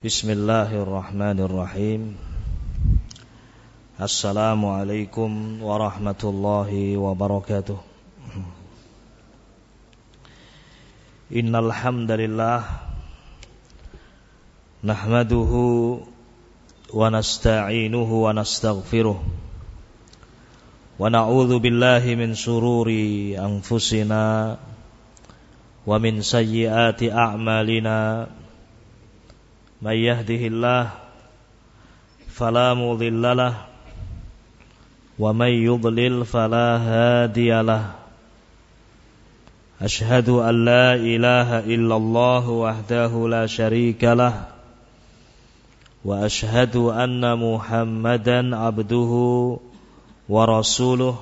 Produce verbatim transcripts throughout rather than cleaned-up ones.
Bismillahirrahmanirrahim. Assalamualaikum warahmatullahi wabarakatuh. Innal hamdalillah nahmaduhu wa nasta'inuhu wa nastaghfiruh wa na'udzu billahi min shururi anfusina wa min sayyiati a'malina. Man yahdihillah fala mudilla lahu wa man yudlil fala hadiyalah. Ashhadu an la ilaha illallah wahdahu la syarika lah wa ashhadu anna Muhammadan abduhu wa rasuluh.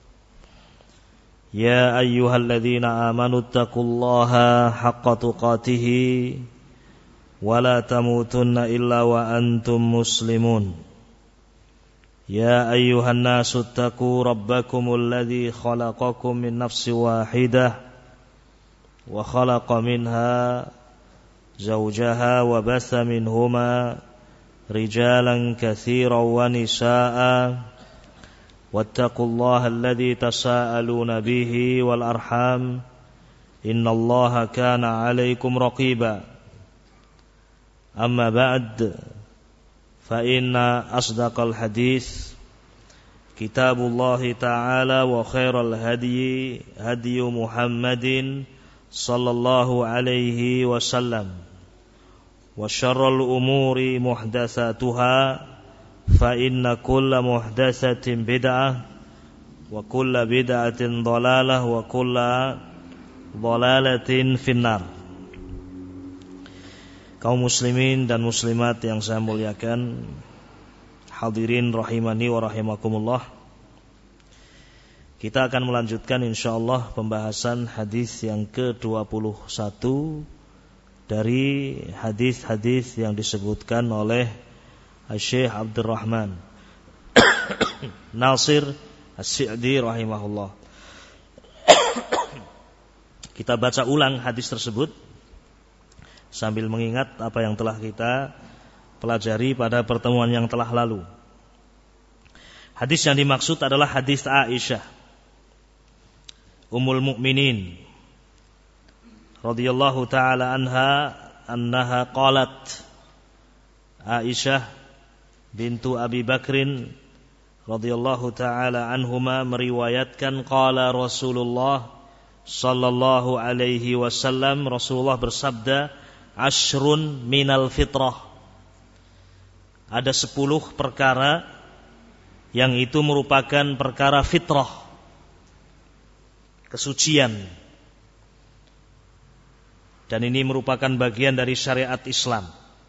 Ya ayyuhalladzina amanu taqullaha haqqa tuqatih ولا تموتن إلا وأنتم مسلمون. يا أيها الناس اتقوا ربكم الذي خلقكم من نفس واحدة وخلق منها زوجها وبث منهما رجالا كثيرا ونساء واتقوا الله الذي تساءلون به والأرحام إن الله كان عليكم رقيبا. Amma ba'd, fa inna asdaqal hadis kitabullah ta'ala wa khairal hadyi hadyu Muhammadin sallallahu alaihi wasallam wa syarrul umuri muhdatsatuha fa inna kulla muhdatsatin bid'ah wa kulla bid'atin dhalalah wa kulla dhalalatin finnar. Kaum muslimin dan muslimat yang saya muliakan, hadirin rahimani wa rahimakumullah. Kita akan melanjutkan insyaallah pembahasan hadis yang ke dua puluh satu dari hadis-hadis yang disebutkan oleh Syekh Abdurrahman Nasir As-Sa'di rahimahullah. Kita baca ulang hadis tersebut sambil mengingat apa yang telah kita pelajari pada pertemuan yang telah lalu. Hadis yang dimaksud adalah hadis Aisyah Ummul Mukminin radhiyallahu taala anha annaha qalat. Aisyah bintu Abi Bakrin radhiyallahu taala anhuma meriwayatkan qala Rasulullah sallallahu alaihi wasallam, Rasulullah bersabda, ashrun minal fitrah. Ada sepuluh perkara yang itu merupakan perkara fitrah, kesucian. Dan ini merupakan bagian dari syariat Islam.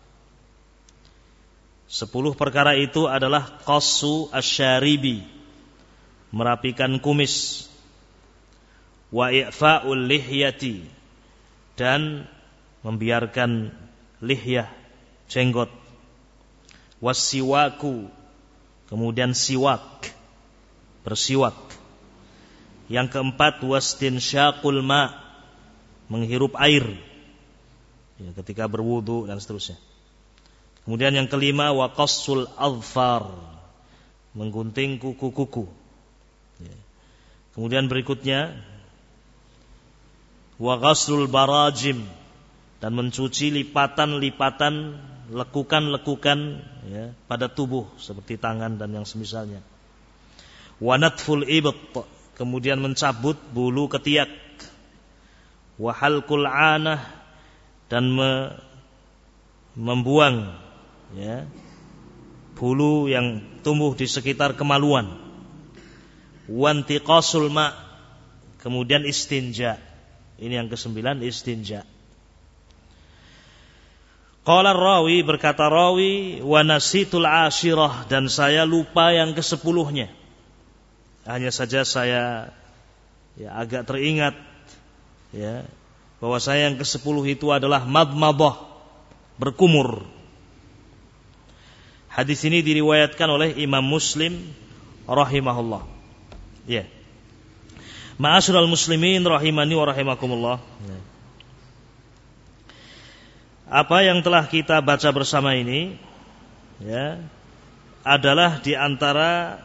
Sepuluh perkara itu adalah qassu asyaribi, merapikan kumis, wa i'fa'ul lihyati, dan membiarkan lihyah, jenggot, wasiwaku, kemudian siwak, bersiwak. Yang keempat, wastinsyaqul ma, menghirup air ya, ketika berwudu dan seterusnya. Kemudian yang kelima, waqassul adfar, menggunting kuku-kuku ya. Kemudian berikutnya, wa ghaslul barajim, dan mencuci lipatan-lipatan, lekukan-lekukan ya, pada tubuh seperti tangan dan yang semisalnya. Wa natful ibt, kemudian mencabut bulu ketiak. Wa halqul anah, dan me, membuang ya, bulu yang tumbuh di sekitar kemaluan. Wa intiqasul ma, kemudian istinja. Ini yang kesembilan, istinja. Qala rawi, berkata rawi, wa nasitul ashirah, dan saya lupa yang kesepuluhnya. Hanya saja saya ya, agak teringat ya, bahwa saya yang kesepuluh itu adalah madmadah, berkumur. Hadis ini diriwayatkan oleh Imam Muslim rahimahullah. Ya. Ma'asyiral muslimin rahimani wa rahimakumullah. Ya. apa yang telah kita baca bersama ini ya adalah di antara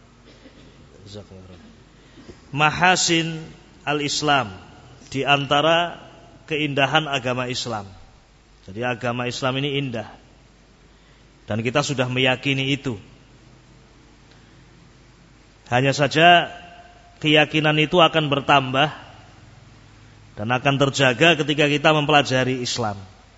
mahasin al-Islam, di antara keindahan agama Islam. Jadi agama Islam ini indah, dan kita sudah meyakini itu. Hanya saja keyakinan itu akan bertambah dan akan terjaga ketika kita mempelajari Islam.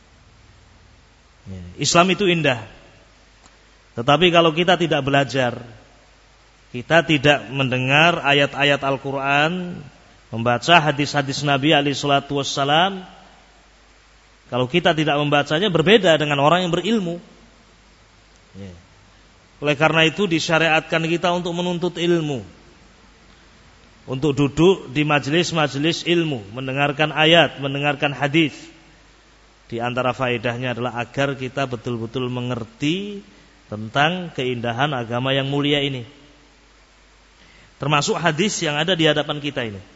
Islam itu indah, tetapi kalau kita tidak belajar, kita tidak mendengar ayat-ayat Al-Quran, membaca hadis-hadis Nabi alaihi salatu wassalam, kalau kita tidak membacanya berbeda dengan orang yang berilmu. Oleh karena itu disyariatkan kita untuk menuntut ilmu, untuk duduk di majelis-majelis ilmu, mendengarkan ayat, mendengarkan hadis. Di antara faedahnya adalah agar kita betul-betul mengerti tentang keindahan agama yang mulia ini, termasuk hadis yang ada di hadapan kita ini.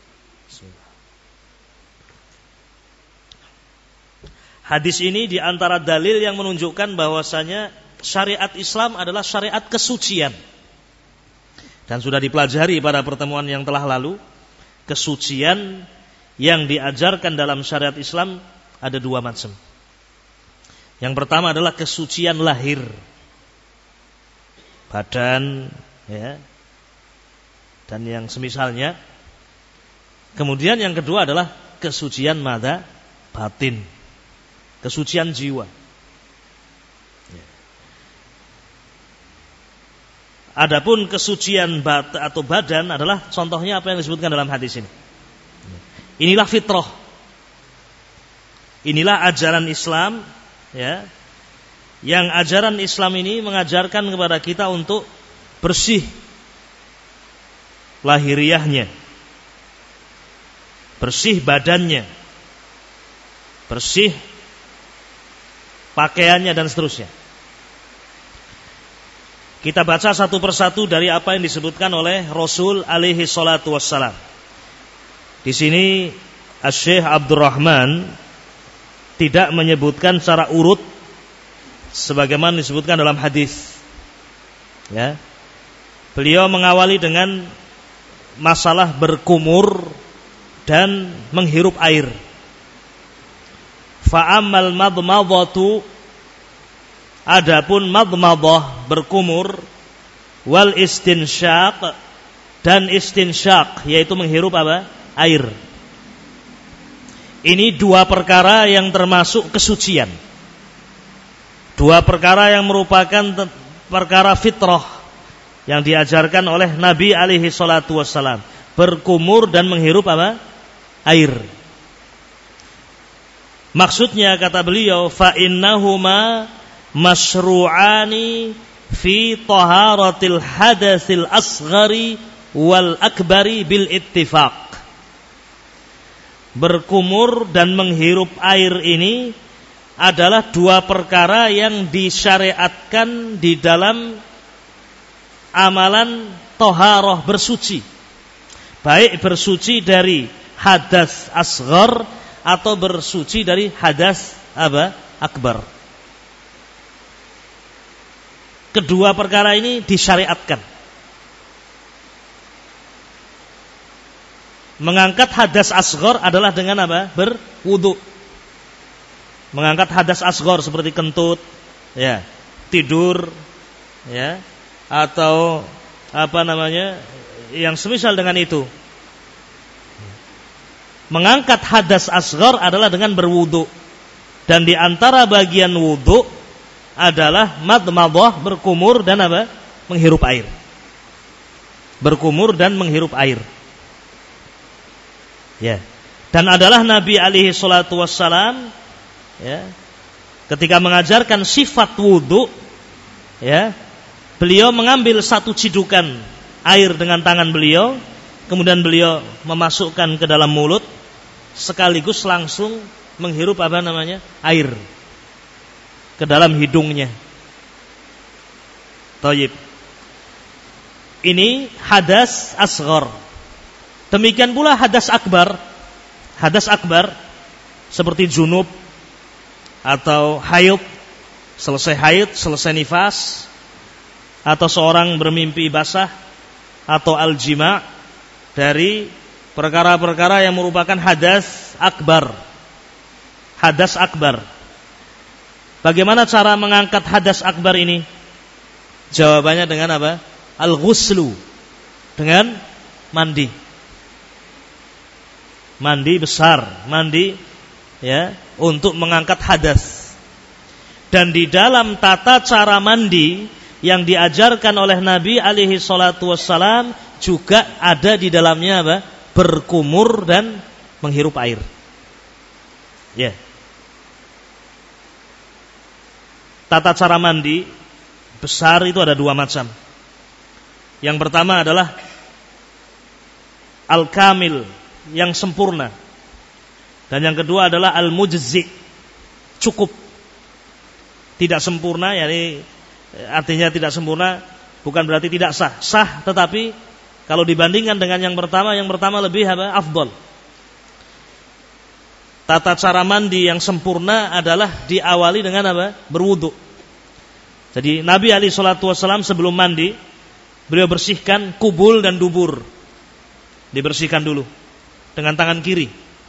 Hadis ini di antara dalil yang menunjukkan bahwasanya syariat Islam adalah syariat kesucian. Dan sudah dipelajari pada pertemuan yang telah lalu, kesucian yang diajarkan dalam syariat Islam ada dua macam. Yang pertama adalah kesucian lahir, badan, ya, dan yang semisalnya. Kemudian yang kedua adalah kesucian mata, batin, kesucian jiwa. Adapun kesucian bat atau badan adalah contohnya apa yang disebutkan dalam hadis ini. Inilah fitrah. Inilah ajaran Islam, ya. Yang ajaran Islam ini mengajarkan kepada kita untuk bersih lahiriahnya, bersih badannya, bersih pakaiannya dan seterusnya. Kita baca satu persatu dari apa yang disebutkan oleh Rasul alaihi salatu wassalam. Di sini Asy-Syaikh Abdurrahman tidak menyebutkan secara urut sebagaimana disebutkan dalam hadis. Ya. Beliau mengawali dengan masalah berkumur dan menghirup air. Fa'amal madmadatu, adapun madmadah berkumur, wal istinsyaq dan istinsyaq yaitu menghirup apa? Air. Ini dua perkara yang termasuk kesucian. Dua perkara yang merupakan perkara fitrah yang diajarkan oleh Nabi alaihi salatu wassalam. Berkumur dan menghirup apa? Air. Maksudnya kata beliau, fa innahuma masyru'ani fi taharatil hadatsil asghari wal akbari bil ittifaq. Berkumur dan menghirup air ini adalah dua perkara yang disyariatkan di dalam amalan toharoh bersuci, baik bersuci dari hadas asghar atau bersuci dari hadas apa? Akbar. Kedua perkara ini disyariatkan. Mengangkat hadas asghar adalah dengan apa? Berwudu. Mengangkat hadas asghar seperti kentut, ya, tidur, ya, atau apa namanya yang semisal dengan itu. Mengangkat hadas asghar adalah dengan berwudu. Dan di antara bagian wudu adalah madmadah, berkumur dan apa? Menghirup air. Berkumur dan menghirup air. Ya. Dan adalah Nabi alaihi salatu wassalam, ya, ketika mengajarkan sifat wudu, ya, beliau mengambil satu cidukan air dengan tangan beliau, kemudian beliau memasukkan ke dalam mulut, sekaligus langsung menghirup apa namanya? Air ke dalam hidungnya. Thayyib. Ini hadas asghar. Demikian pula hadas akbar. Hadas akbar seperti junub, atau haid, selesai haid, selesai nifas, atau seorang bermimpi basah, atau al-jima' dari perkara-perkara yang merupakan hadas akbar. Hadas akbar. Bagaimana cara mengangkat hadas akbar ini? Jawabannya dengan apa? Al-ghuslu, dengan mandi. Mandi besar, mandi ya, untuk mengangkat hadas. Dan di dalam tata cara mandi yang diajarkan oleh Nabi alaihi salatu wassalam juga ada di dalamnya apa? Berkumur dan menghirup air. Ya. Tata cara mandi besar itu ada dua macam. Yang pertama adalah al-kamil, yang sempurna. Dan yang kedua adalah al-mujzi, cukup. Tidak sempurna, yakni artinya tidak sempurna bukan berarti tidak sah. Sah, tetapi kalau dibandingkan dengan yang pertama, yang pertama lebih apa? Afdal. Tata cara mandi yang sempurna adalah diawali dengan apa? Berwudu. Jadi Nabi alaihi salatu wasallam sebelum mandi, beliau bersihkan kubul dan dubur. Dibersihkan dulu dengan tangan kiri.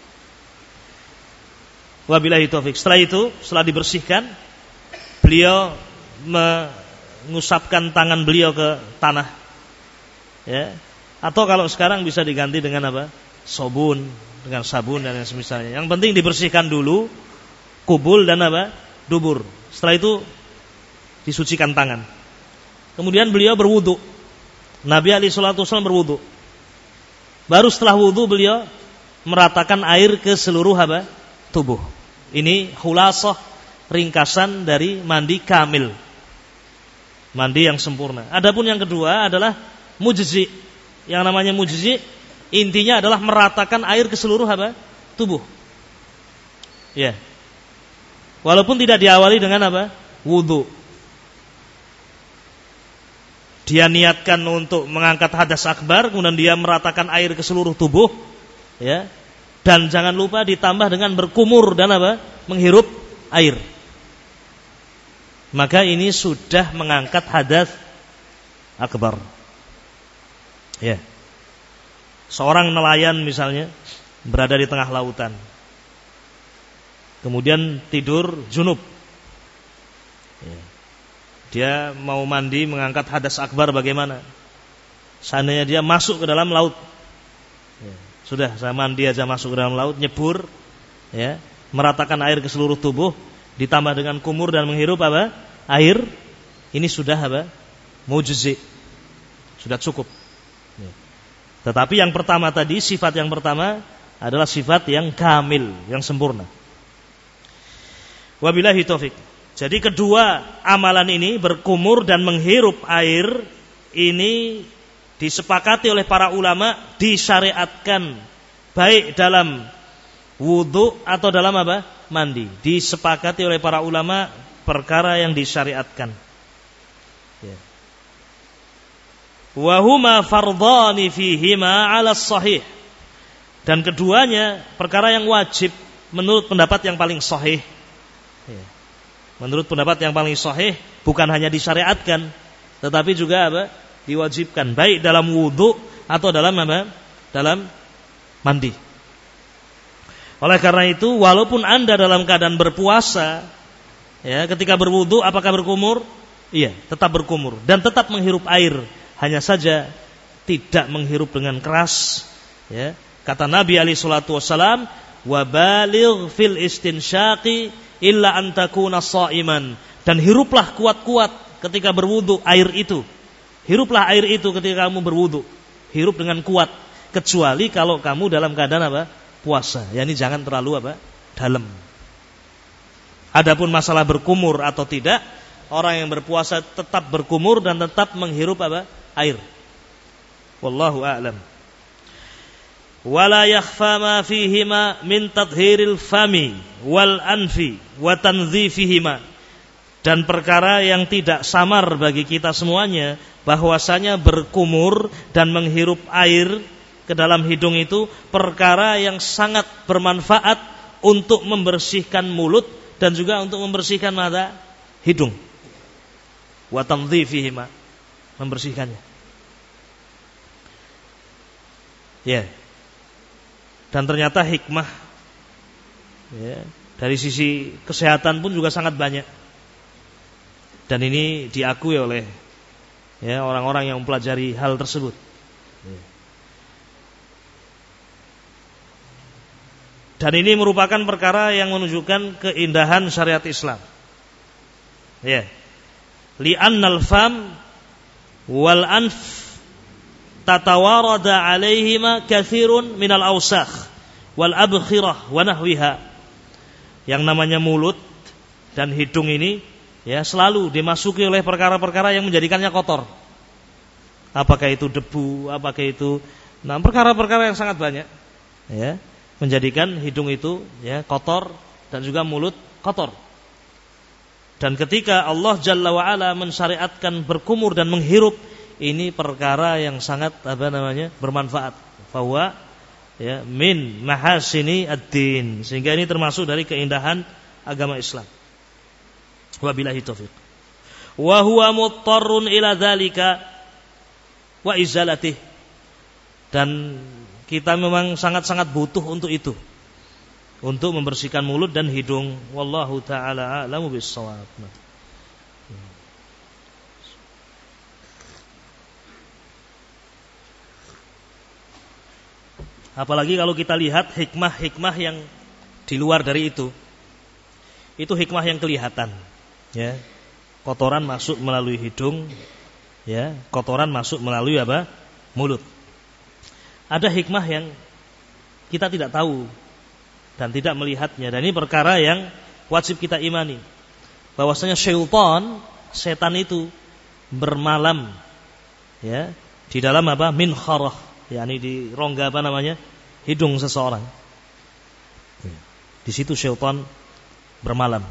Wabillahi taufik. Setelah itu, setelah dibersihkan, beliau mengusapkan tangan beliau ke tanah. Ya. Atau kalau sekarang bisa diganti dengan apa? Sabun, dengan sabun dan yang semisalnya. Yang penting dibersihkan dulu kubul dan apa? Dubur. Setelah itu disucikan tangan. Kemudian beliau berwudu. Nabi alaihi salatu wasallam berwudu. Baru setelah wudu beliau meratakan air ke seluruh apa? Tubuh. Ini khulasah, ringkasan dari mandi kamil. Mandi yang sempurna. Adapun yang kedua adalah mujzi. Yang namanya mujzi intinya adalah meratakan air ke seluruh apa? Tubuh. Ya. Walaupun tidak diawali dengan apa? Wudu. Dia niatkan untuk mengangkat hadas akbar, kemudian dia meratakan air ke seluruh tubuh, ya. Dan jangan lupa ditambah dengan berkumur dan apa? Menghirup air. Maka ini sudah mengangkat hadas akbar. Ya. Seorang nelayan misalnya berada di tengah lautan, kemudian tidur junub. Ya. Dia mau mandi mengangkat hadas akbar, bagaimana? Seandainya dia masuk ke dalam laut, ya, sudah saya mandi aja masuk ke dalam laut, nyebur, ya, meratakan air ke seluruh tubuh, ditambah dengan kumur dan menghirup apa? Air, ini sudah apa? Mujzi, sudah cukup. Ya. Tetapi yang pertama tadi, sifat yang pertama adalah sifat yang kamil, yang sempurna. Wabillahi taufik. Jadi kedua amalan ini, berkumur dan menghirup air, ini disepakati oleh para ulama disyariatkan baik dalam wudu atau dalam apa? Mandi. Disepakati oleh para ulama perkara yang disyariatkan. Ya. Wa huma fardhani fihima 'ala sahih. Dan keduanya perkara yang wajib menurut pendapat yang paling sahih. Ya. Menurut pendapat yang paling sahih, bukan hanya disyariatkan, tetapi juga apa? Diwajibkan, baik dalam wudu atau dalam apa? Dalam mandi. Oleh karena itu, walaupun Anda dalam keadaan berpuasa, ya, ketika berwudu apakah berkumur? Iya, tetap berkumur dan tetap menghirup air. Hanya saja tidak menghirup dengan keras. Ya. Kata Nabi alaihi salatu wassalam, wa baligh fil istinsyaqi illa an takuna sha'iman. Dan hiruplah kuat-kuat ketika berwudu air itu. Hiruplah air itu ketika kamu berwudu. Hirup dengan kuat, kecuali kalau kamu dalam keadaan apa? Puasa. Yani jangan terlalu apa? Dalam. Adapun masalah berkumur atau tidak, orang yang berpuasa tetap berkumur dan tetap menghirup apa? Air. Wallahu a'lam. Wala yakhfa ma fihima min tadhhiril fami wal anfi wa tanzifihima. Dan perkara yang tidak samar bagi kita semuanya, bahwasanya berkumur dan menghirup air ke dalam hidung itu perkara yang sangat bermanfaat untuk membersihkan mulut dan juga untuk membersihkan mata hidung. Wa tandzifihima, membersihkannya. Ya. Dan ternyata hikmah ya, dari sisi kesehatan pun juga sangat banyak. Dan ini diakui oleh ya, orang-orang yang mempelajari hal tersebut. Ya. Dan ini merupakan perkara yang menunjukkan keindahan syariat Islam. Ya. Li'annal fam wal anf tatawarada alaihima kathirun minal awsakh wal abkhirah wa nahwiha. Yang namanya mulut dan hidung ini ya selalu dimasuki oleh perkara-perkara yang menjadikannya kotor. Apakah itu debu, apakah itu nah perkara-perkara yang sangat banyak ya, menjadikan hidung itu ya kotor dan juga mulut kotor. Dan ketika Allah Jalla wa Ala mensyariatkan berkumur dan menghirup, ini perkara yang sangat apa namanya bermanfaat. Fahuwa ya min mahasini ad-din, sehingga ini termasuk dari keindahan agama Islam. Wabillahi taufiq. Wa huwa muttarrun ila dzalika wa izalatih. Dan kita memang sangat-sangat butuh untuk itu, untuk membersihkan mulut dan hidung. Wallahu ta'ala a'lamu bis-shawab. Apalagi kalau kita lihat hikmah-hikmah yang di luar dari itu. Itu hikmah yang kelihatan, ya. Kotoran masuk melalui hidung, ya. Kotoran masuk melalui apa? Mulut. Ada hikmah yang kita tidak tahu dan tidak melihatnya, dan ini perkara yang wajib kita imani. Bahwasanya syaitan, setan itu bermalam ya, di dalam apa? Minkharah, yakni di rongga apa namanya? Hidung seseorang. Di situ syaitan bermalam.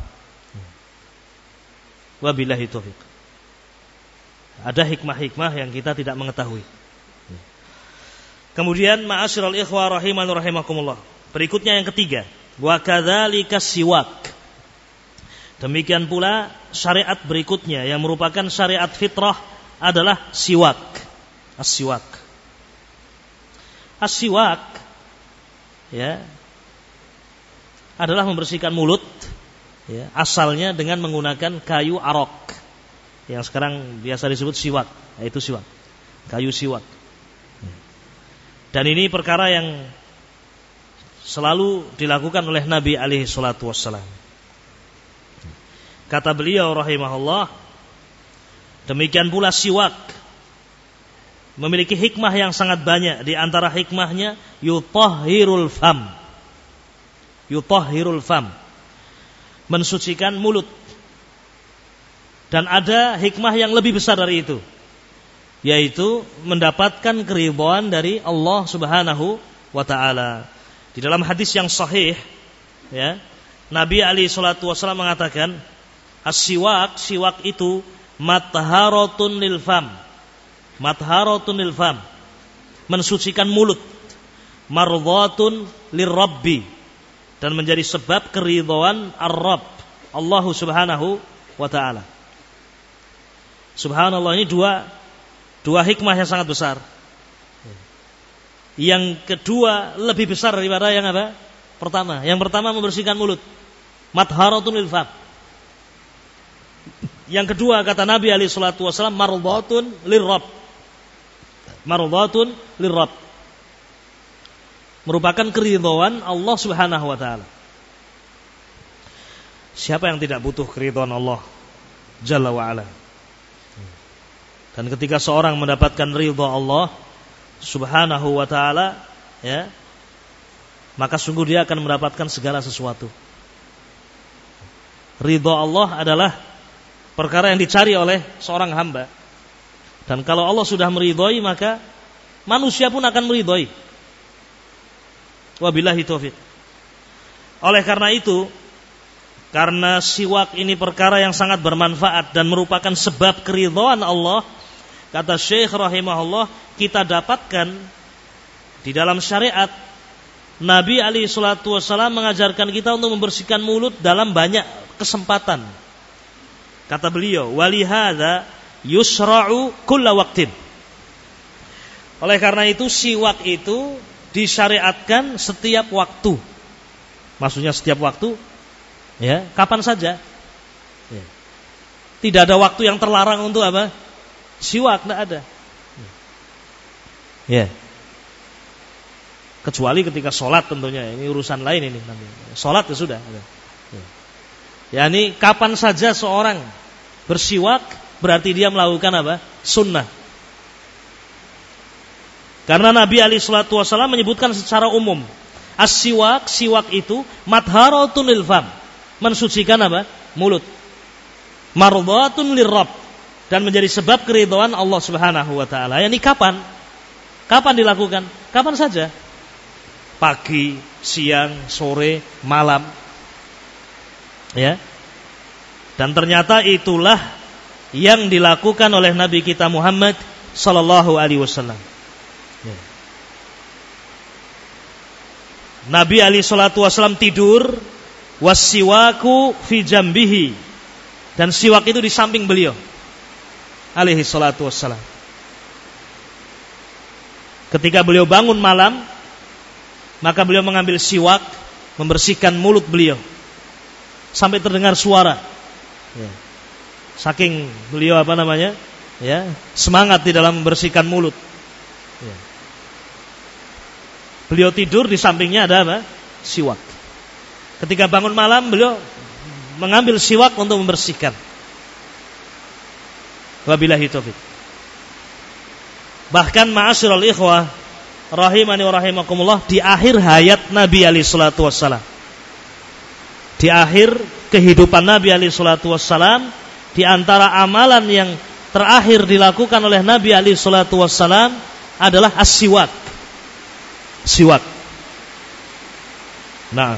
Wabillahi taufiq. Ada hikmah-hikmah yang kita tidak mengetahui. Kemudian ma'asyiral ikhwah rahiman rahimakumullah. Berikutnya yang ketiga, wa kadzalika siwak. Demikian pula syariat berikutnya yang merupakan syariat fitrah adalah siwak. As-siwak. As-siwak ya adalah membersihkan mulut ya, asalnya dengan menggunakan kayu arok yang sekarang biasa disebut siwak, yaitu siwak. Kayu siwak. Dan ini perkara yang selalu dilakukan oleh Nabi alaihi salatu wassalam. Kata beliau rahimahullah, demikian pula siwak memiliki hikmah yang sangat banyak. Di antara hikmahnya yutahhirul fam. Yutahhirul fam, mensucikan mulut. Dan ada hikmah yang lebih besar dari itu, yaitu mendapatkan keridhaan dari Allah Subhanahu wa taala. Di dalam hadis yang sahih ya, Nabi alaihi salatu wasallam mengatakan, as-siwak, siwak itu matharatun lil fam. Matharatun lil fam, mensucikan mulut. Mardhatun lirabbi, dan menjadi sebab keridhaan ar-Rabb, Allah Subhanahu wa taala. Subhanallah, ini dua Dua hikmah yang sangat besar. Yang kedua lebih besar daripada yang apa? Pertama. Yang pertama membersihkan mulut. Matharatun lil fam. Yang kedua kata Nabi alaihi salatu wasallam, mardhatun lirrabb. Mardhatun lirrabb, merupakan keridhaan Allah Subhanahu wa taala. Siapa yang tidak butuh keridhaan Allah Jalla wa ala? Dan ketika seorang mendapatkan ridha Allah Subhanahu wa taala ya, maka sungguh dia akan mendapatkan segala sesuatu. Ridha Allah adalah perkara yang dicari oleh seorang hamba. Dan kalau Allah sudah meridhai, maka manusia pun akan meridhai. Wabillahi taufiq. Oleh karena itu, karena siwak ini perkara yang sangat bermanfaat dan merupakan sebab keridhaan Allah, kata Syekh rahimahullah, kita dapatkan di dalam syariat Nabi alaihi salatu wasallam mengajarkan kita untuk membersihkan mulut dalam banyak kesempatan. Kata beliau, walihada yusra'u kulla waqtin. Oleh karena itu siwak itu disyariatkan setiap waktu. Maksudnya setiap waktu, ya, kapan saja. Ya. Tidak ada waktu yang terlarang untuk apa? Siwak, tidak ada. Ya. Kecuali ketika sholat tentunya, ini urusan lain ini. Sholat ya sudah. Ya. Ya, ini kapan saja seorang bersiwak berarti dia melakukan apa? Sunnah. Karena Nabi alaihi salatu wasallam menyebutkan secara umum, as-siwak, siwak itu madharatun lil fam, mensucikan apa? Mulut. Mardhatun lirrabb, dan menjadi sebab keridhaan Allah Subhanahu wa taala. Yani kapan? Kapan dilakukan? Kapan saja. Pagi, siang, sore, malam. Ya. Dan ternyata itulah yang dilakukan oleh Nabi kita Muhammad sallallahu alaihi wasallam. Ya. Nabi alaihi salatu wasallam tidur, wassiwaku fi jambihi, dan siwak itu di samping beliau alaihi salatu wassalam. Ketika beliau bangun malam, maka beliau mengambil siwak, membersihkan mulut beliau sampai terdengar suara. Ya. Saking beliau apa namanya, ya, semangat di dalam membersihkan mulut. Ya. Beliau tidur, di sampingnya ada apa? Siwak. Ketika bangun malam, beliau mengambil siwak untuk membersihkan. Wabillahi taufik. Bahkan ma'asyiral ikhwah rahimani wa rahimakumullah, di akhir hayat Nabi alaihi salatu wassalam, di akhir kehidupan Nabi alaihi salatu wassalam, di antara amalan yang terakhir dilakukan oleh Nabi alaihi salatu wassalam adalah as-siwak. Siwak. Nah,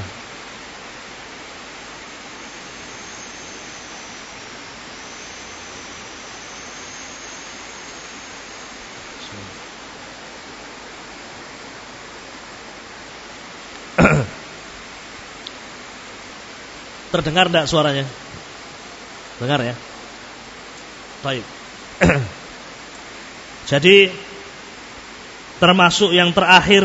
terdengar enggak suaranya? Dengar ya? Baik. Jadi termasuk yang terakhir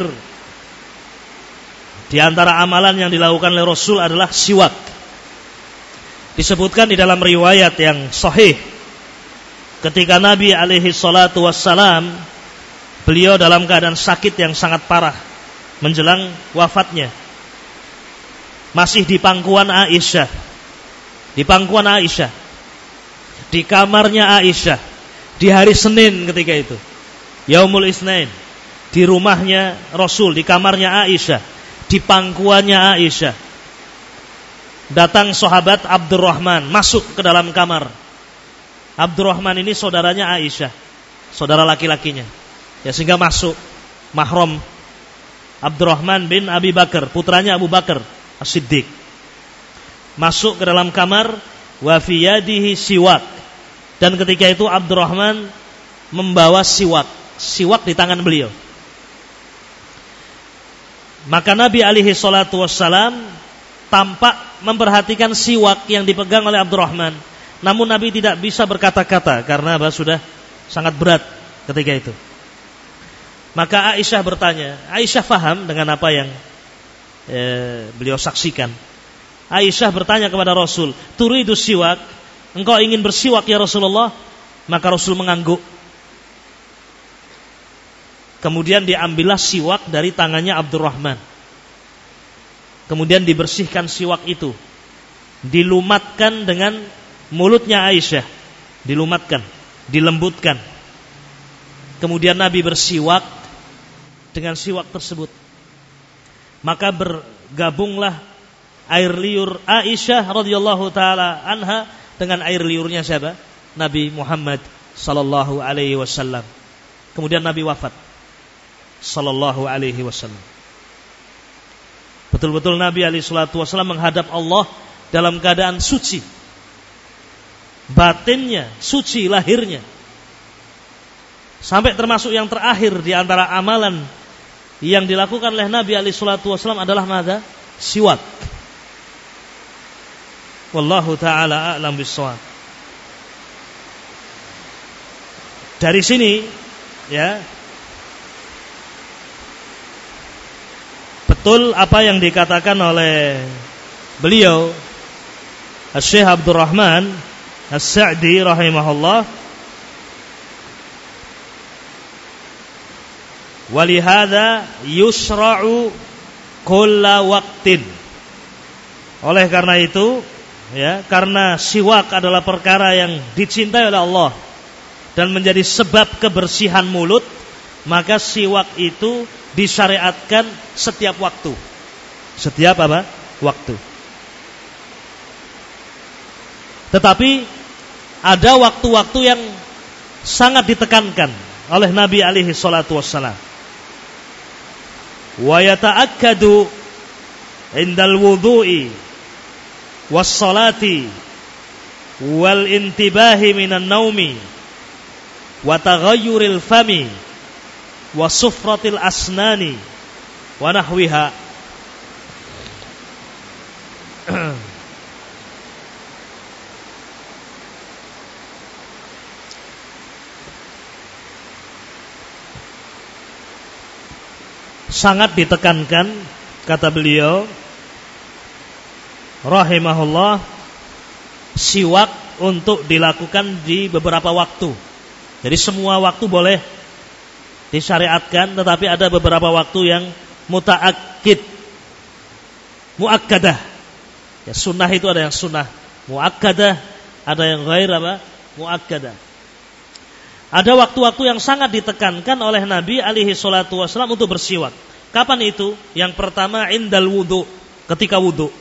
di antara amalan yang dilakukan oleh Rasul adalah siwak. Disebutkan di dalam riwayat yang sahih, ketika Nabi alaihi salatu wassalam, beliau dalam keadaan sakit yang sangat parah menjelang wafatnya, masih di pangkuan Aisyah, di pangkuan Aisyah, di kamarnya Aisyah, di hari Senin ketika itu, Yaumul Isnain, di rumahnya Rasul, di kamarnya Aisyah, di pangkuannya Aisyah. Datang sahabat Abdurrahman masuk ke dalam kamar. Abdurrahman ini saudaranya Aisyah, saudara laki-lakinya, ya, sehingga masuk mahram Abdurrahman bin Abi Bakar, putranya Abu Bakar As-Siddiq, masuk ke dalam kamar, wa fi yadihi siwak, dan ketika itu Abdurrahman membawa siwak, siwak di tangan beliau. Maka Nabi alaihi salatu wassalam tampak memperhatikan siwak yang dipegang oleh Abdurrahman, namun Nabi tidak bisa berkata-kata karena apa, sudah sangat berat ketika itu. Maka Aisyah bertanya, Aisyah faham dengan apa yang eh, beliau saksikan. Aisyah bertanya kepada Rasul, turidu siwak, engkau ingin bersiwak ya Rasulullah? Maka Rasul mengangguk. Kemudian diambillah siwak dari tangannya Abdurrahman. Kemudian dibersihkan siwak itu, dilumatkan dengan mulutnya Aisyah, dilumatkan, dilembutkan. Kemudian Nabi bersiwak dengan siwak tersebut. Maka bergabunglah air liur Aisyah radhiyallahu taala anha dengan air liurnya siapa? Nabi Muhammad sallallahu alaihi wasallam. Kemudian Nabi wafat sallallahu alaihi wasallam. Betul-betul Nabi alaihi salatu wasallam menghadap Allah dalam keadaan suci, batinnya suci, lahirnya. Sampai termasuk yang terakhir di antara amalan yang dilakukan oleh Nabi alaihi salatu wasallam adalah mada? Siwak. Wallahu ta'ala a'lam bishawab. Dari sini ya, betul apa yang dikatakan oleh beliau Syekh Abdurrahman As-Sa'di rahimahullah, walihada yusra'u kulla waqtin. Oleh karena itu ya, karena siwak adalah perkara yang dicintai oleh Allah dan menjadi sebab kebersihan mulut, maka siwak itu disyariatkan setiap waktu. Setiap apa? Waktu. Tetapi ada waktu-waktu yang sangat ditekankan oleh Nabi alaihi salatu wassalam. Wa yata'akkadu indal wudu'i was salati wal intibahi minan naumi wa taghayyuril fami wa sufratil asnani wa nahwiha. Sangat ditekankan, kata beliau rahimahullah, siwak untuk dilakukan di beberapa waktu. Jadi semua waktu boleh disyariatkan, tetapi ada beberapa waktu yang muta'akkid, muakkadah. Ya, sunnah itu ada yang sunnah muakkadah, ada yang ghair apa? Muakkadah. Ada waktu-waktu yang sangat ditekankan oleh Nabi alaihi salatu wasallam untuk bersiwak. Kapan itu? Yang pertama indal wudu, ketika wudu.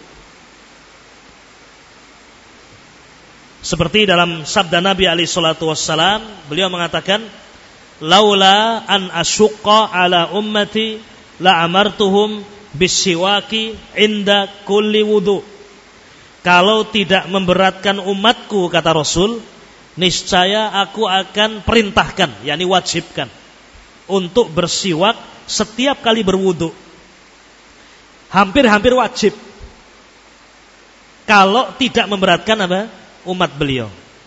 Seperti dalam sabda Nabi alaihi salatu wasallam, beliau mengatakan, laula an asyqa ala ummati la amartuhum bisiwaki inda kulli wudu. Kalau tidak memberatkan umatku, kata Rasul, niscaya aku akan perintahkan, yakni wajibkan, untuk bersiwak setiap kali berwudu. Hampir-hampir wajib. Kalau tidak memberatkan apa? Umat beliau.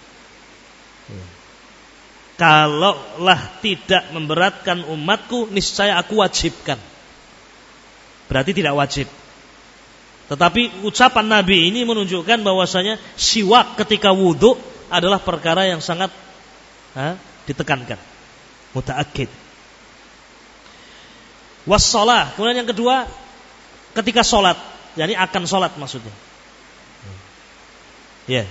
Kalaulah tidak memberatkan umatku, niscaya aku wajibkan. Berarti tidak wajib. Tetapi ucapan Nabi ini menunjukkan bahwasanya siwak ketika wudu adalah perkara yang sangat ha, ditekankan, muta'akkid. Wassalah, kemudian yang kedua ketika sholat, yakni akan sholat maksudnya. Ya. Yeah.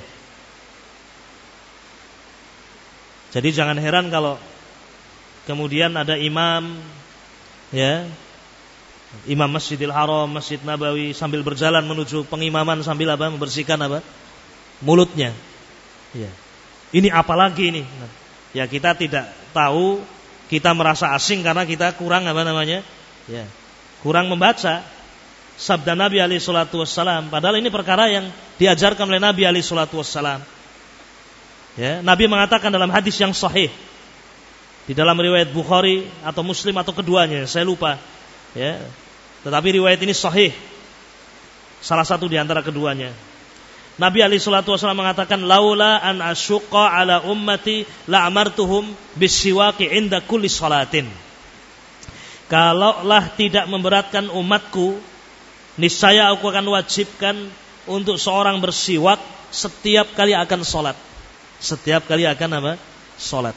Jadi jangan heran kalau kemudian ada imam, ya, imam Masjidil Haram, Masjid Nabawi, sambil berjalan menuju pengimaman sambil apa? Membersihkan apa? Mulutnya. Ya. Ini apalagi ini? Nah, ya kita tidak tahu, kita merasa asing karena kita kurang apa namanya? Ya, kurang membaca sabda Nabi alaihi salatu wassalam. Padahal ini perkara yang diajarkan oleh Nabi alaihi salatu wassalam. Ya, Nabi mengatakan dalam hadis yang sahih di dalam riwayat Bukhari atau Muslim atau keduanya, saya lupa. Ya, tetapi riwayat ini sahih, salah satu di antara keduanya. Nabi alaihi salatu wasallam mengatakan, laula an asyqa ala ummati la amartuhum bisiwaki inda kulli salatin. Kalaulah tidak memberatkan umatku, niscaya aku akan wajibkan untuk seorang bersiwak setiap kali akan salat. Setiap kali akan apa? Salat.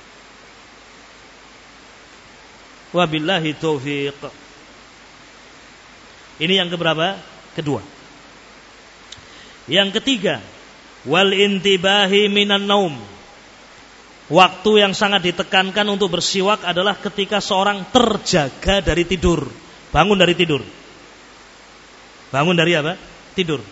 Wabillahi taufiq. Ini yang keberapa? Kedua. Yang ketiga, wal intibahi minan naum. Waktu yang sangat ditekankan untuk bersiwak adalah ketika seorang terjaga dari tidur. Bangun dari tidur. Bangun dari apa? Tidur.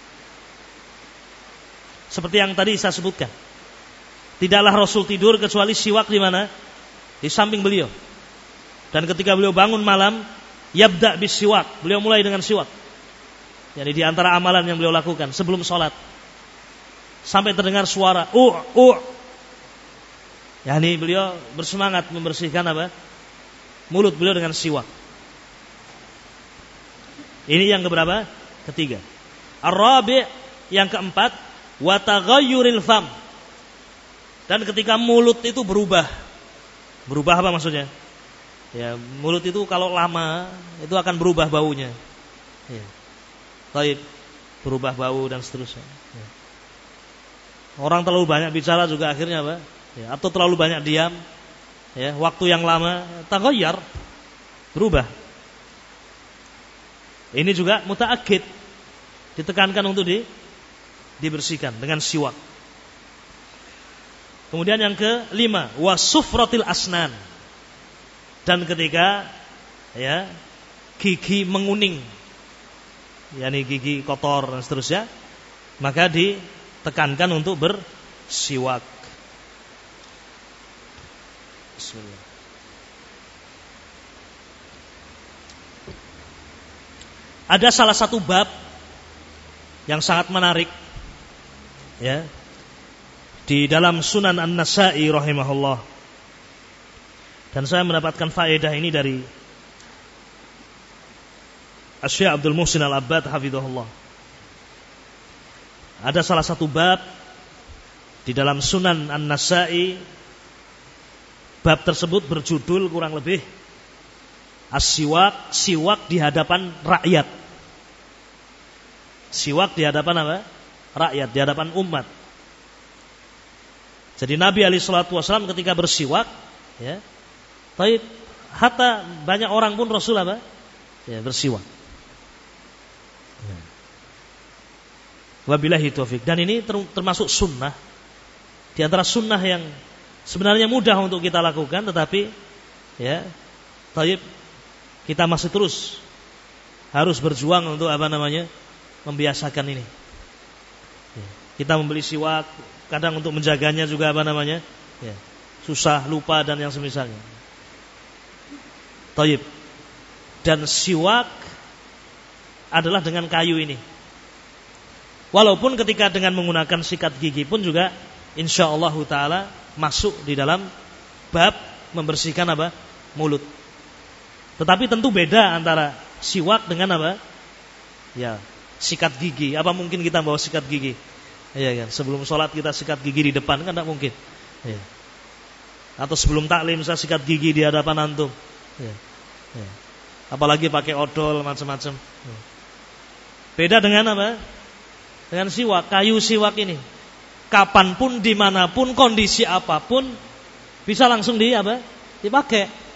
Seperti yang tadi saya sebutkan. Tidaklah Rasul tidur kecuali siwak di mana? Di samping beliau. Dan ketika beliau bangun malam, yabda bis siwak. Beliau mulai dengan siwak. Jadi di antara amalan yang beliau lakukan sebelum sholat, sampai terdengar suara uh uh. Yani beliau bersemangat membersihkan apa? Mulut beliau dengan siwak. Ini yang keberapa? Ketiga. Ar-rabi' yang keempat, wa taghayyuril fam. Dan ketika mulut itu berubah. Berubah apa maksudnya? Ya, mulut itu kalau lama itu akan berubah baunya. Ya. Taib, berubah bau dan seterusnya. Ya. Orang terlalu banyak bicara juga akhirnya apa? Ya, atau terlalu banyak diam. Ya, waktu yang lama taghayyar, berubah. Ini juga mutaakkid, ditekankan untuk di, dibersihkan dengan siwak. Kemudian yang kelima, wasufratil asnan. Dan ketika ya gigi menguning, yakni gigi kotor dan seterusnya, maka ditekankan untuk bersiwak. Bismillah. Ada salah satu bab yang sangat menarik, ya, di dalam Sunan An-Nasa'i rahimahullah. Dan saya mendapatkan faedah ini dari Asy-Syaikh Abdul Muhsin Al-Abbad hafizahullah. Ada salah satu bab di dalam Sunan An-Nasa'i, bab tersebut berjudul kurang lebih As-siwak, siwak di hadapan rakyat. Siwak di hadapan apa? Rakyat, di hadapan umat. Jadi Nabi alaihi salatu wasallam ketika bersiwak, ya, baik, hatta banyak orang pun Rasul apa? Ya, bersiwak. Ya. Wabillahi taufik. Dan ini termasuk sunnah. Di antara sunnah yang sebenarnya mudah untuk kita lakukan, tetapi ya, baik, kita masih terus harus berjuang untuk apa namanya? Membiasakan ini. Ya. Kita membeli siwak, kadang untuk menjaganya juga apa namanya? Ya, susah, lupa dan yang semisalnya. Taib. Dan siwak adalah dengan kayu ini. Walaupun ketika dengan menggunakan sikat gigi pun juga insyaallah taala masuk di dalam bab membersihkan apa? Mulut. Tetapi tentu beda antara siwak dengan apa? Ya, sikat gigi. Apa mungkin kita bawa sikat gigi? Iya kan. Sebelum sholat kita sikat gigi di depan kan tidak mungkin. Ya. Atau sebelum taklim saya sikat gigi di hadapan antum. Ya. Ya. Apalagi pakai odol macam-macam. Ya. Beda dengan apa? Dengan siwak, kayu siwak ini. Kapanpun, dimanapun, kondisi apapun bisa langsung di apa? Dipakai.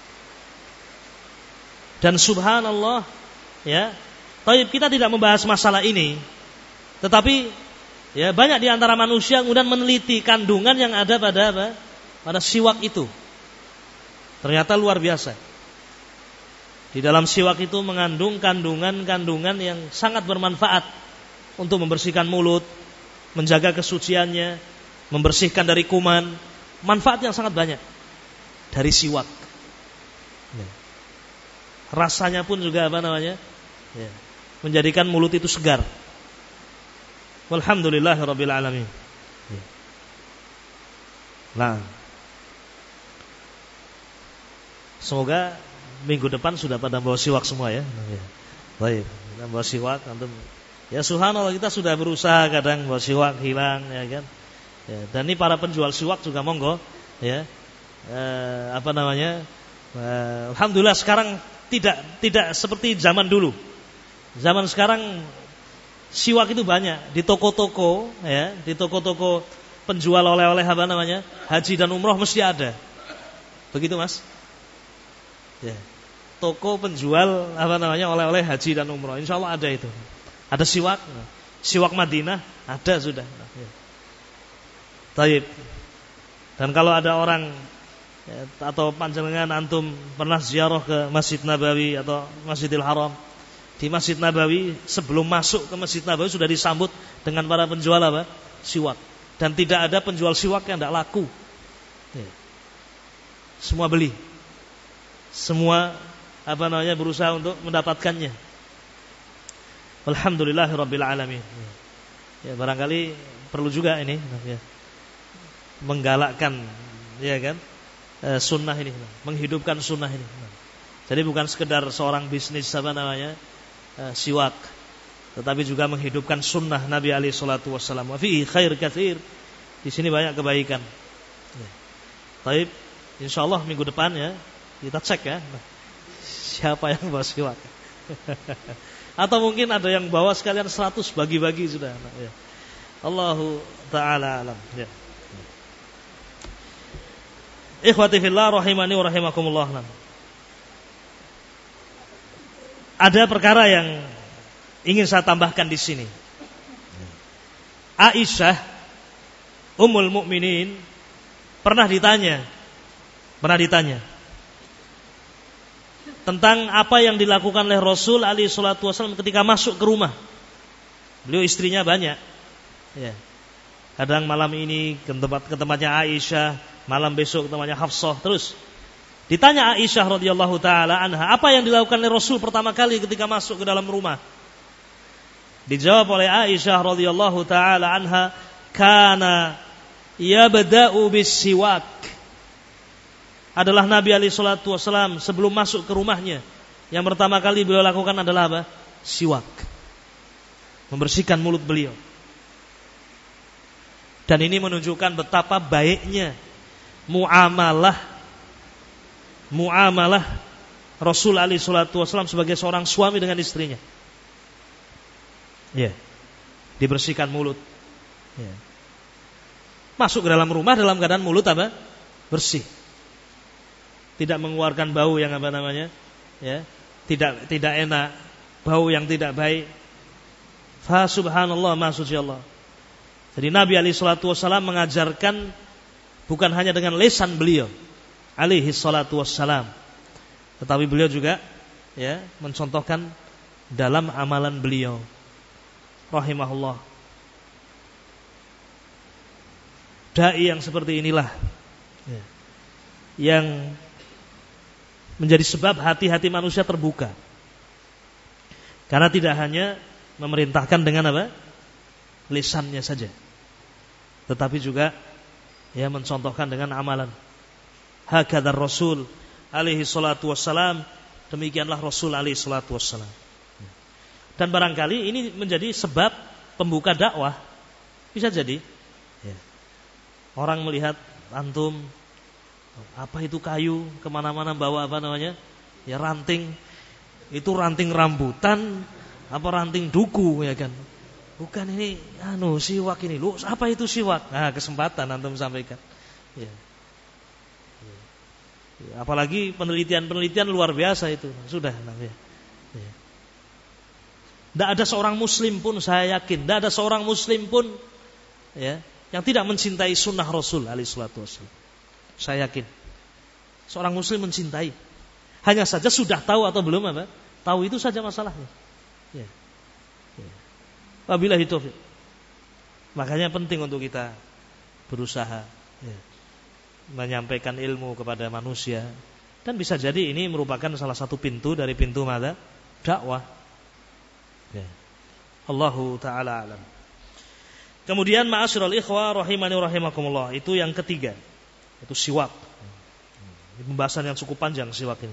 Dan subhanallah, ya, taib, kita tidak membahas masalah ini, tetapi ya banyak di antara manusia kemudian meneliti kandungan yang ada pada apa? Pada siwak itu. Ternyata luar biasa. Di dalam siwak itu mengandung kandungan-kandungan yang sangat bermanfaat untuk membersihkan mulut, menjaga kesuciannya, membersihkan dari kuman. Manfaat yang sangat banyak dari siwak. Ya. Rasanya pun juga apa namanya? Ya, menjadikan mulut itu segar. Walhamdulillahirabbil alamin. Ya. Nah, semoga minggu depan sudah pada bawa siwak semua ya. Ya. Baik, kita bawa siwak antum. Ya subhanallah, kita sudah berusaha kadang bawa siwak hilang ya kan. Ya, dan ini para penjual siwak juga monggo ya. Eh, apa namanya? Eh, alhamdulillah sekarang tidak tidak seperti zaman dulu. Zaman sekarang siwak itu banyak di toko-toko ya, di toko-toko penjual oleh-oleh apa namanya? Haji dan umroh mesti ada. Begitu Mas? Ya. Toko penjual apa namanya? Oleh-oleh haji dan umroh. Insyaallah ada itu. Ada siwak. Siwak Madinah ada sudah. Ya. Taib. Dan kalau ada orang ya, atau panjenengan antum pernah ziarah ke Masjid Nabawi atau Masjidil Haram, di Masjid Nabawi sebelum masuk ke Masjid Nabawi sudah disambut dengan para penjual apa? Siwak. Dan tidak ada penjual siwak yang tidak laku. Ya. Semua beli. Semua apa namanya berusaha untuk mendapatkannya. Alhamdulillahirabbil alamin. Ya, barangkali perlu juga ini ya, menggalakkan ya kan? Sunnah ini, menghidupkan sunnah ini. Jadi bukan sekedar seorang bisnis apa namanya siwak, tetapi juga menghidupkan sunnah Nabi alaihi salatu wassalam. Wa fihi khair katsir. Di sini banyak kebaikan. Ya. Baik, insyaallah minggu depan ya kita cek ya. Nah, siapa yang bawa siwak? Atau mungkin ada yang bawa sekalian seratus bagi-bagi sudah. Nah, ya. Allahu taala alam. Ya. Ikhwati fillah rahimani wa rahimakumullah. Ada perkara yang ingin saya tambahkan di sini. Aisyah Ummul Mukminin pernah ditanya, pernah ditanya tentang apa yang dilakukan oleh Rasul alaihi salatu wasallam ketika masuk ke rumah. Beliau istrinya banyak. Ya. Kadang malam ini ke tempat ke tempatnya Aisyah, malam besok ke tempatnya Hafsah, terus ditanya Aisyah radhiyallahu taala anha, apa yang dilakukan oleh Rasul pertama kali ketika masuk ke dalam rumah? Dijawab oleh Aisyah radhiyallahu taala anha, kana yabda'u bis-siwak. Adalah Nabi alaihi salatu wasallam sebelum masuk ke rumahnya, yang pertama kali beliau lakukan adalah apa? Siwak. Membersihkan mulut beliau. Dan ini menunjukkan betapa baiknya muamalah muamalah Rasul alaihi salatu wasallam sebagai seorang suami dengan istrinya. Ya. Dibersihkan mulut. Ya. Masuk ke dalam rumah dalam keadaan mulut apa? Bersih. Tidak mengeluarkan bau yang apa namanya? Ya. Tidak tidak enak, bau yang tidak baik. Fa subhanallah ma Allah. Jadi Nabi alaihi salatu wasallam mengajarkan bukan hanya dengan lisan beliau alaihi salatu wassalam, tetapi beliau juga ya mencontohkan dalam amalan beliau rahimahullah. Dai yang seperti inilah ya, yang menjadi sebab hati-hati manusia terbuka, karena tidak hanya memerintahkan dengan apa lisannya saja, tetapi juga ya mencontohkan dengan amalan. Hakadar Rasul alaihi salatu wassalam, demikianlah Rasul alaihi salatu wassalam. Dan barangkali ini menjadi sebab pembuka dakwah. Bisa jadi ya. Orang melihat antum, apa itu kayu, kemana-mana bawa apa namanya, ya ranting. Itu ranting rambutan, apa ranting duku ya kan. Bukan ini, anu siwak ini. Lu apa itu siwak? Nah kesempatan antum sampaikan. Ya. Ya, apalagi penelitian-penelitian luar biasa itu sudah. Ya. Ya. Tidak ada seorang Muslim pun, saya yakin, tidak ada seorang Muslim pun, ya, yang tidak mencintai sunnah Rasul alaihi salatu wassalam. Saya yakin, seorang Muslim mencintai. Hanya saja sudah tahu atau belum apa? Tahu itu saja masalahnya. Ya. Ya. Wabillahi taufiq. Makanya penting untuk kita berusaha. Ya. Menyampaikan ilmu kepada manusia, dan bisa jadi ini merupakan salah satu pintu dari pintu mana? Dakwah. Ya. Allahu taala alam. Kemudian ma'asyiral ikhwah rahimani rahimakumullah, itu yang ketiga, itu siwak. Ini pembahasan yang cukup panjang siwak ini.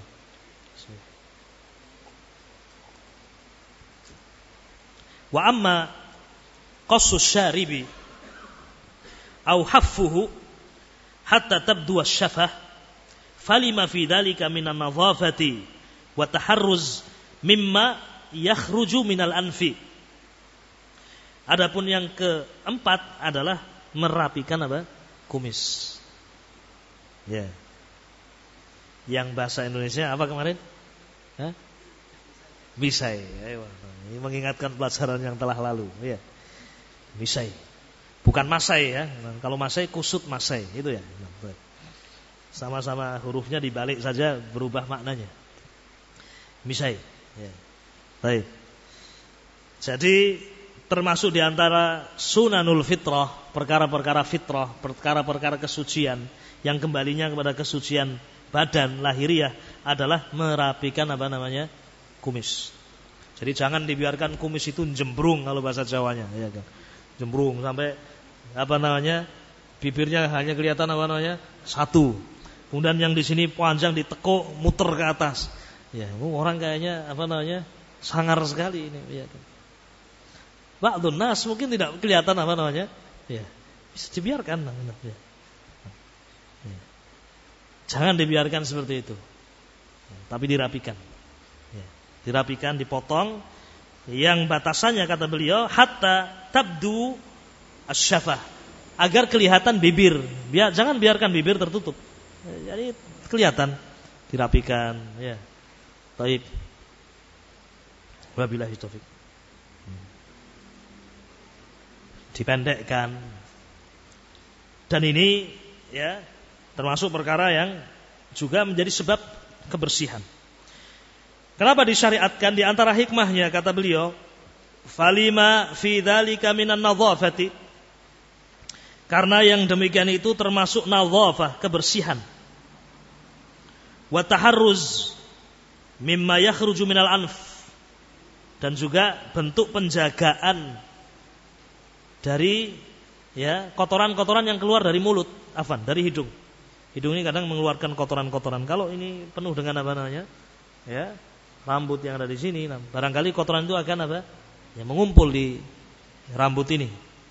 Wa amma qassus syaribi au haffuhu hatta tabdu asy-syafah falima fi dzalika minan nadhafati wa taharruz mimma yakhruju minal anfi. Adapun yang keempat adalah merapikan apa? Kumis. Ya. Yang bahasa Indonesia apa kemarin? Hah? Misai. Ayo, ini mengingatkan pelajaran yang telah lalu, ya. Misai. Bukan masai ya. Kalau masai kusut masai, itu ya. Sama-sama hurufnya dibalik saja berubah maknanya. Misai. Ya. Baik. Jadi termasuk di antara sunanul fitrah, perkara-perkara fitrah, perkara-perkara kesucian yang kembalinya kepada kesucian badan lahiriah adalah merapikan apa namanya? Kumis. Jadi jangan dibiarkan kumis itu jembrung kalau bahasa Jawanya, ya kan. Jembrung sampai apa namanya? Bibirnya hanya kelihatan apa namanya? Satu. Kemudian yang di sini panjang ditekuk muter ke atas. Ya, orang kayaknya apa namanya? Sangar sekali ini, ya kan. Ba'dun nas mungkin tidak kelihatan apa namanya, ya, bisa dibiarkan. Ya. Ya. Jangan dibiarkan seperti itu, ya, tapi dirapikan, ya. Dirapikan, dipotong, yang batasannya kata beliau hatta tabdu asyafah, agar kelihatan bibir. Biar, jangan biarkan bibir tertutup, ya, jadi kelihatan, dirapikan, ya. Baik. Wabillahi taufik. Dipendekkan. Dan ini ya termasuk perkara yang juga menjadi sebab kebersihan. Kenapa disyariatkan? Di antara hikmahnya kata beliau, falima fi dzalika minan nadhafati. Karena yang demikian itu termasuk nadhafah, kebersihan. Wa taharruz mimma yakhruju minal anf, dan juga bentuk penjagaan dari ya kotoran-kotoran yang keluar dari mulut, afan, dari hidung. Hidung ini kadang mengeluarkan kotoran-kotoran. Kalau ini penuh dengan apa namanya? Ya, rambut yang ada di sini, barangkali kotoran itu akan apa? Ya, mengumpul di rambut ini.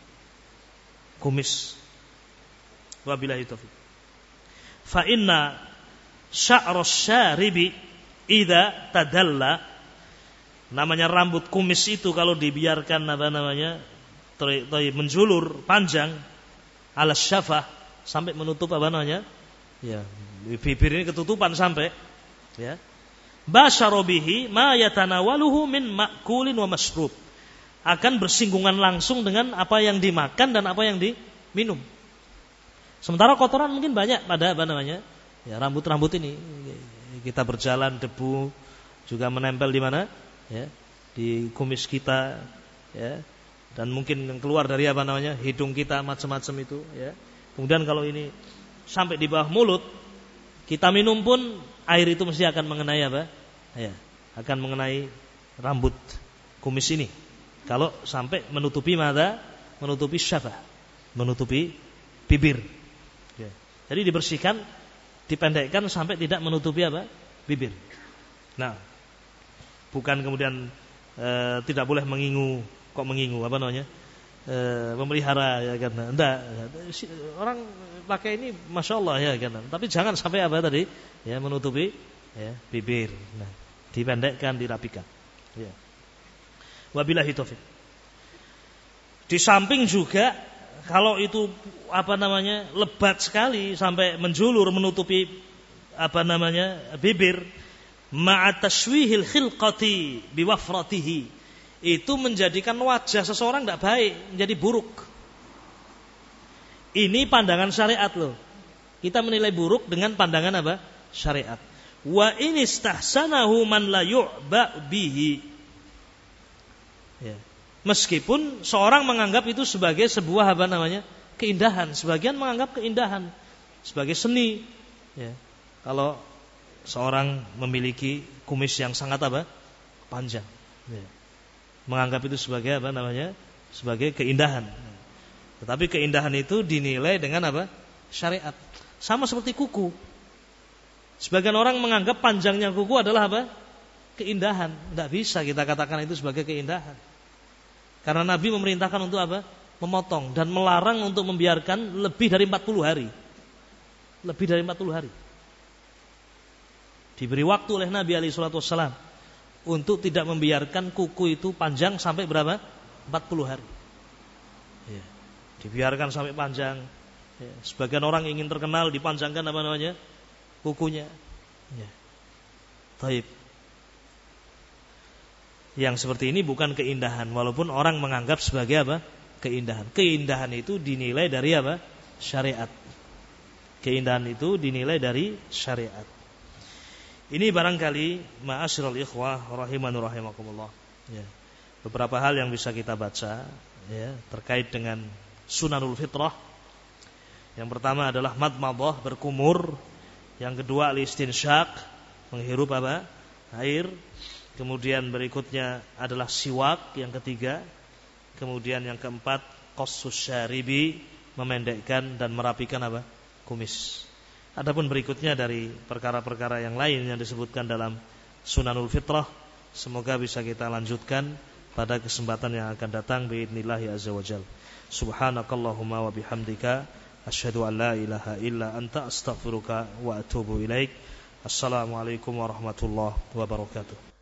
Kumis. Wabillahi taufik. Fa inna sya'ras syaribi idza tadalla, namanya rambut kumis itu kalau dibiarkan apa namanya menjulur panjang ala syafah sampai menutup apa namanya ya bibir ini ketutupan sampai ya basyara bihi ma yatanawaluhu min ma'kulin wa mashrub, akan bersinggungan langsung dengan apa yang dimakan dan apa yang diminum. Sementara kotoran mungkin banyak pada apa namanya ya rambut-rambut ini. Kita berjalan, debu juga menempel di mana? Ya, di kumis kita, ya, dan mungkin yang keluar dari apa namanya hidung kita, macam-macam itu, ya. Kemudian kalau ini sampai di bawah mulut, kita minum pun air itu mesti akan mengenai apa? Ya, akan mengenai rambut kumis ini. Kalau sampai menutupi mata, menutupi syafah, menutupi bibir. Ya. Jadi dibersihkan, dipendekkan sampai tidak menutupi apa? Bibir. Nah, bukan kemudian e, tidak boleh mengingu, kok mengingu apa namanya? E, memelihara ya kan. Enggak, orang pakai ini Masya Allah ya kan. Tapi jangan sampai apa tadi? Ya, menutupi ya, bibir. Nah, dipendekkan, dirapikan. Ya. Wabillahi taufik. Di samping juga kalau itu apa namanya lebat sekali sampai menjulur menutupi apa namanya bibir, ma'atashwihil khilqati biwafratihi, itu menjadikan wajah seseorang tidak baik, menjadi buruk. Ini pandangan syariat loh. Kita menilai buruk dengan pandangan apa? Syariat. Wa in istahsanahu man la yu'ba bihi. Ya. Meskipun seorang menganggap itu sebagai sebuah apa namanya? Keindahan. Sebagian menganggap keindahan sebagai seni. Ya. Kalau seorang memiliki kumis yang sangat apa? Panjang. Ya. Menganggap itu sebagai apa namanya? Sebagai keindahan. Tetapi keindahan itu dinilai dengan apa? Syariat. Sama seperti kuku. Sebagian orang menganggap panjangnya kuku adalah apa? Keindahan. Tidak bisa kita katakan itu sebagai keindahan. Karena Nabi memerintahkan untuk apa? Memotong dan melarang untuk membiarkan lebih dari empat puluh hari. Lebih dari empat puluh hari. Diberi waktu oleh Nabi alaihi salatu wassalam untuk tidak membiarkan kuku itu panjang sampai berapa? empat puluh hari. Ya. Dibiarkan sampai panjang. Ya. Sebagian orang ingin terkenal dipanjangkan apa namanya? Kukunya. Ya. Taib. Yang seperti ini bukan keindahan, walaupun orang menganggap sebagai apa? Keindahan. Keindahan itu dinilai dari apa? Syariat. Keindahan itu dinilai dari syariat. Ini barangkali ma'asyiral ikhwah rahimani rahimakumullah. Ya. Beberapa hal yang bisa kita baca ya, terkait dengan sunanul fitrah. Yang pertama adalah madmadah, berkumur. Yang kedua al-istinsyaq, menghirup apa? Air. Kemudian berikutnya adalah siwak, yang ketiga. Kemudian yang keempat qassus syaribi, memendekkan dan merapikan apa? Kumis. Adapun berikutnya dari perkara-perkara yang lain yang disebutkan dalam sunanul fitrah, semoga bisa kita lanjutkan pada kesempatan yang akan datang biidznillah azza wajal. Subhanakallahumma wa bihamdika asyhadu an la ilaha illa anta astaghfiruka wa atubu ilaik. Assalamualaikum warahmatullahi wabarakatuh.